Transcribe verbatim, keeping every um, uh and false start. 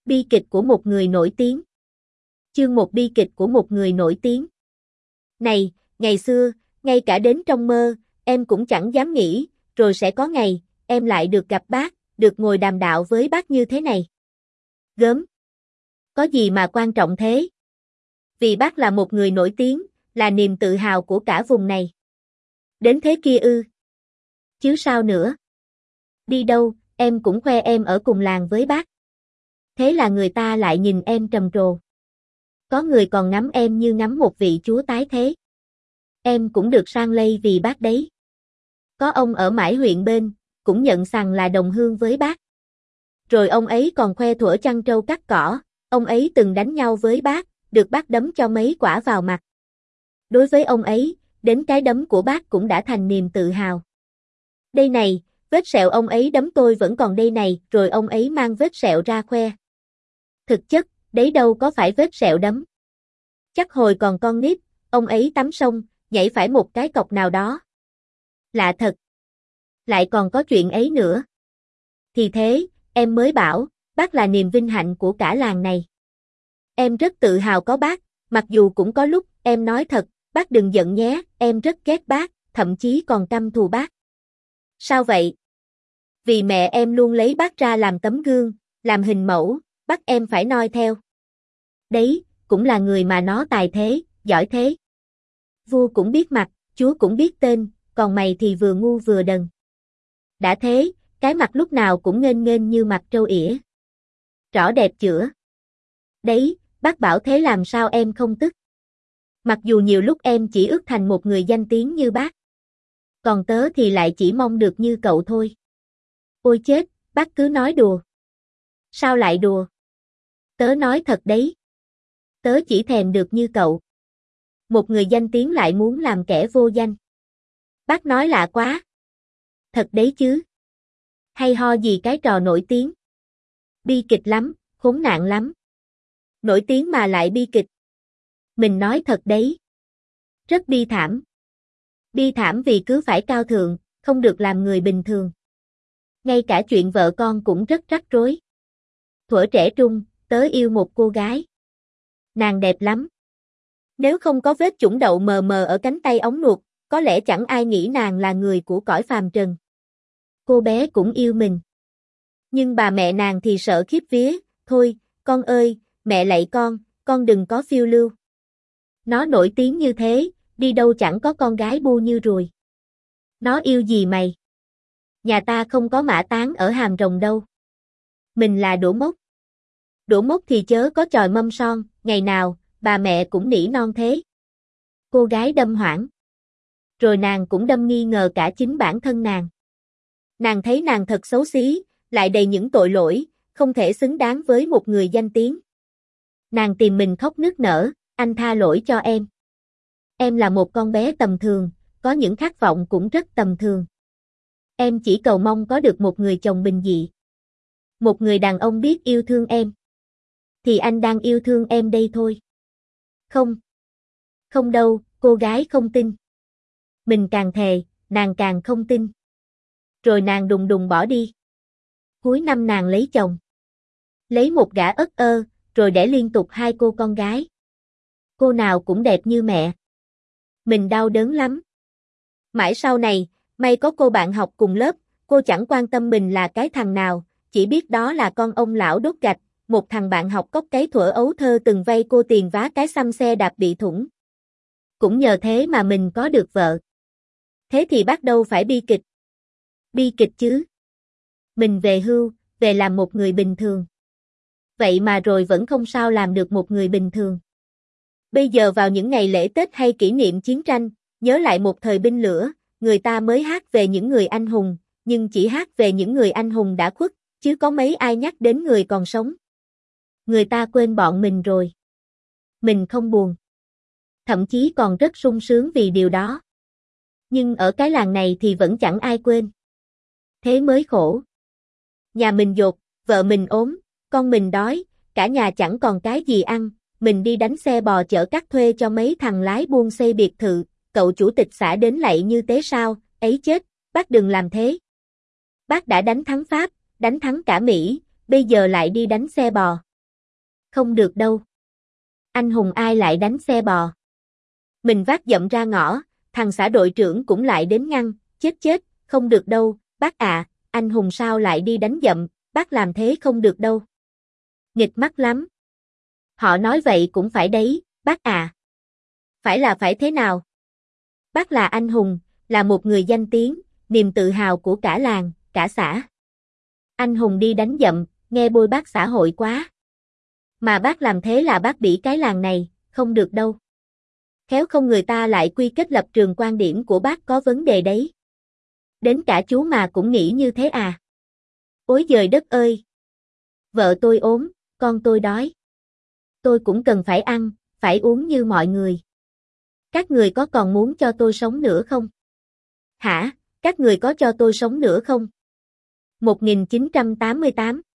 Bi kịch của một người nổi tiếng. Chương một bi kịch của một người nổi tiếng. Này, ngày xưa, ngay cả đến trong mơ, em cũng chẳng dám nghĩ, rồi sẽ có ngày, em lại được gặp bác, được ngồi đàm đạo với bác như thế này. Gớm. Có gì mà quan trọng thế? Vì bác là một người nổi tiếng, là niềm tự hào của cả vùng này. Đến thế kia ư? Chứ sao nữa? Đi đâu, em cũng khoe em ở cùng làng với bác. Thế là người ta lại nhìn em trầm trồ. Có người còn ngắm em như ngắm một vị chúa tái thế. Em cũng được sang lây vì bác đấy. Có ông ở mãi huyện bên, cũng nhận rằng là đồng hương với bác. Rồi ông ấy còn khoe thuở chăn trâu cắt cỏ, ông ấy từng đánh nhau với bác, được bác đấm cho mấy quả vào mặt. Đối với ông ấy, đến cái đấm của bác cũng đã thành niềm tự hào. Đây này, vết sẹo ông ấy đấm tôi vẫn còn đây này, rồi ông ấy mang vết sẹo ra khoe. Thực chất, đấy đâu có phải vết sẹo đấm. Chắc hồi còn con nít, ông ấy tắm sông, nhảy phải một cái cọc nào đó. Lạ thật. Lại còn có chuyện ấy nữa. Thì thế, em mới bảo, bác là niềm vinh hạnh của cả làng này. Em rất tự hào có bác, mặc dù cũng có lúc em nói thật, bác đừng giận nhé, em rất ghét bác, thậm chí còn căm thù bác. Sao vậy? Vì mẹ em luôn lấy bác ra làm tấm gương, làm hình mẫu, bắt em phải noi theo. Đấy, cũng là người mà nó tài thế, giỏi thế. Vua cũng biết mặt, chúa cũng biết tên, còn mày thì vừa ngu vừa đần. Đã thế, cái mặt lúc nào cũng nghênh nghênh như mặt trâu ỉa. Rõ đẹp chữa. Đấy, bác bảo thế làm sao em không tức. Mặc dù nhiều lúc em chỉ ước thành một người danh tiếng như bác. Còn tớ thì lại chỉ mong được như cậu thôi. Ôi chết, bác cứ nói đùa. Sao lại đùa? Tớ nói thật đấy. Tớ chỉ thèm được như cậu. Một người danh tiếng lại muốn làm kẻ vô danh. Bác nói lạ quá. Thật đấy chứ. Hay ho gì cái trò nổi tiếng. Bi kịch lắm, khốn nạn lắm. Nổi tiếng mà lại bi kịch. Mình nói thật đấy. Rất bi thảm. Bi thảm vì cứ phải cao thượng, không được làm người bình thường. Ngay cả chuyện vợ con cũng rất rắc rối. Thuở trẻ trung, tớ yêu một cô gái. Nàng đẹp lắm. Nếu không có vết chủng đậu mờ mờ ở cánh tay ống nuột, có lẽ chẳng ai nghĩ nàng là người của cõi phàm trần. Cô bé cũng yêu mình. Nhưng bà mẹ nàng thì sợ khiếp vía, thôi, con ơi, mẹ lạy con, con đừng có phiêu lưu. Nó nổi tiếng như thế, đi đâu chẳng có con gái bu như ruồi. Nó yêu gì mày? Nhà ta không có mã táng ở Hàm Rồng đâu. Mình là Đỗ Mốc. Đỗ Mốc thì chớ có chòi mâm son, ngày nào, bà mẹ cũng nỉ non thế. Cô gái đâm hoảng. Rồi nàng cũng đâm nghi ngờ cả chính bản thân nàng. Nàng thấy nàng thật xấu xí, lại đầy những tội lỗi, không thể xứng đáng với một người danh tiếng. Nàng tìm mình khóc nức nở, anh tha lỗi cho em. Em là một con bé tầm thường, có những khát vọng cũng rất tầm thường. Em chỉ cầu mong có được một người chồng bình dị. Một người đàn ông biết yêu thương em. Thì anh đang yêu thương em đây thôi. Không. Không đâu, cô gái không tin. Mình càng thề, nàng càng không tin. Rồi nàng đùng đùng bỏ đi. Cuối năm nàng lấy chồng. Lấy một gã ất ơ, rồi đẻ liên tục hai cô con gái. Cô nào cũng đẹp như mẹ. Mình đau đớn lắm. Mãi sau này, may có cô bạn học cùng lớp, cô chẳng quan tâm mình là cái thằng nào, chỉ biết đó là con ông lão đốt gạch, một thằng bạn học cóc cái thuở ấu thơ từng vay cô tiền vá cái xăm xe đạp bị thủng. Cũng nhờ thế mà mình có được vợ. Thế thì bắt đầu phải bi kịch. Bi kịch chứ. Mình về hưu, về làm một người bình thường. Vậy mà rồi vẫn không sao làm được một người bình thường. Bây giờ vào những ngày lễ Tết hay kỷ niệm chiến tranh, nhớ lại một thời binh lửa, người ta mới hát về những người anh hùng, nhưng chỉ hát về những người anh hùng đã khuất, chứ có mấy ai nhắc đến người còn sống. Người ta quên bọn mình rồi. Mình không buồn. Thậm chí còn rất sung sướng vì điều đó. Nhưng ở cái làng này thì vẫn chẳng ai quên. Thế mới khổ. Nhà mình dột, vợ mình ốm, con mình đói, cả nhà chẳng còn cái gì ăn, mình đi đánh xe bò chở cát thuê cho mấy thằng lái buôn xây biệt thự, cậu chủ tịch xã đến lạy như thế sao, ấy chết, bác đừng làm thế. Bác đã đánh thắng Pháp, đánh thắng cả Mỹ, bây giờ lại đi đánh xe bò. Không được đâu. Anh hùng ai lại đánh xe bò. Mình vác dậm ra ngõ, thằng xã đội trưởng cũng lại đến ngăn, chết chết, không được đâu, bác à, anh hùng sao lại đi đánh dậm, bác làm thế không được đâu. Nghịch mắt lắm. Họ nói vậy cũng phải đấy, bác à. Phải là phải thế nào? Bác là anh hùng, là một người danh tiếng, niềm tự hào của cả làng, cả xã. Anh hùng đi đánh dậm, nghe bôi bác xã hội quá. Mà bác làm thế là bác bỉ cái làng này, không được đâu. Khéo không người ta lại quy kết lập trường quan điểm của bác có vấn đề đấy. Đến cả chú mà cũng nghĩ như thế à? Ôi giời đất ơi! Vợ tôi ốm, con tôi đói. Tôi cũng cần phải ăn, phải uống như mọi người. Các người có còn muốn cho tôi sống nữa không? Hả? Các người có cho tôi sống nữa không? một nghìn chín trăm tám mươi tám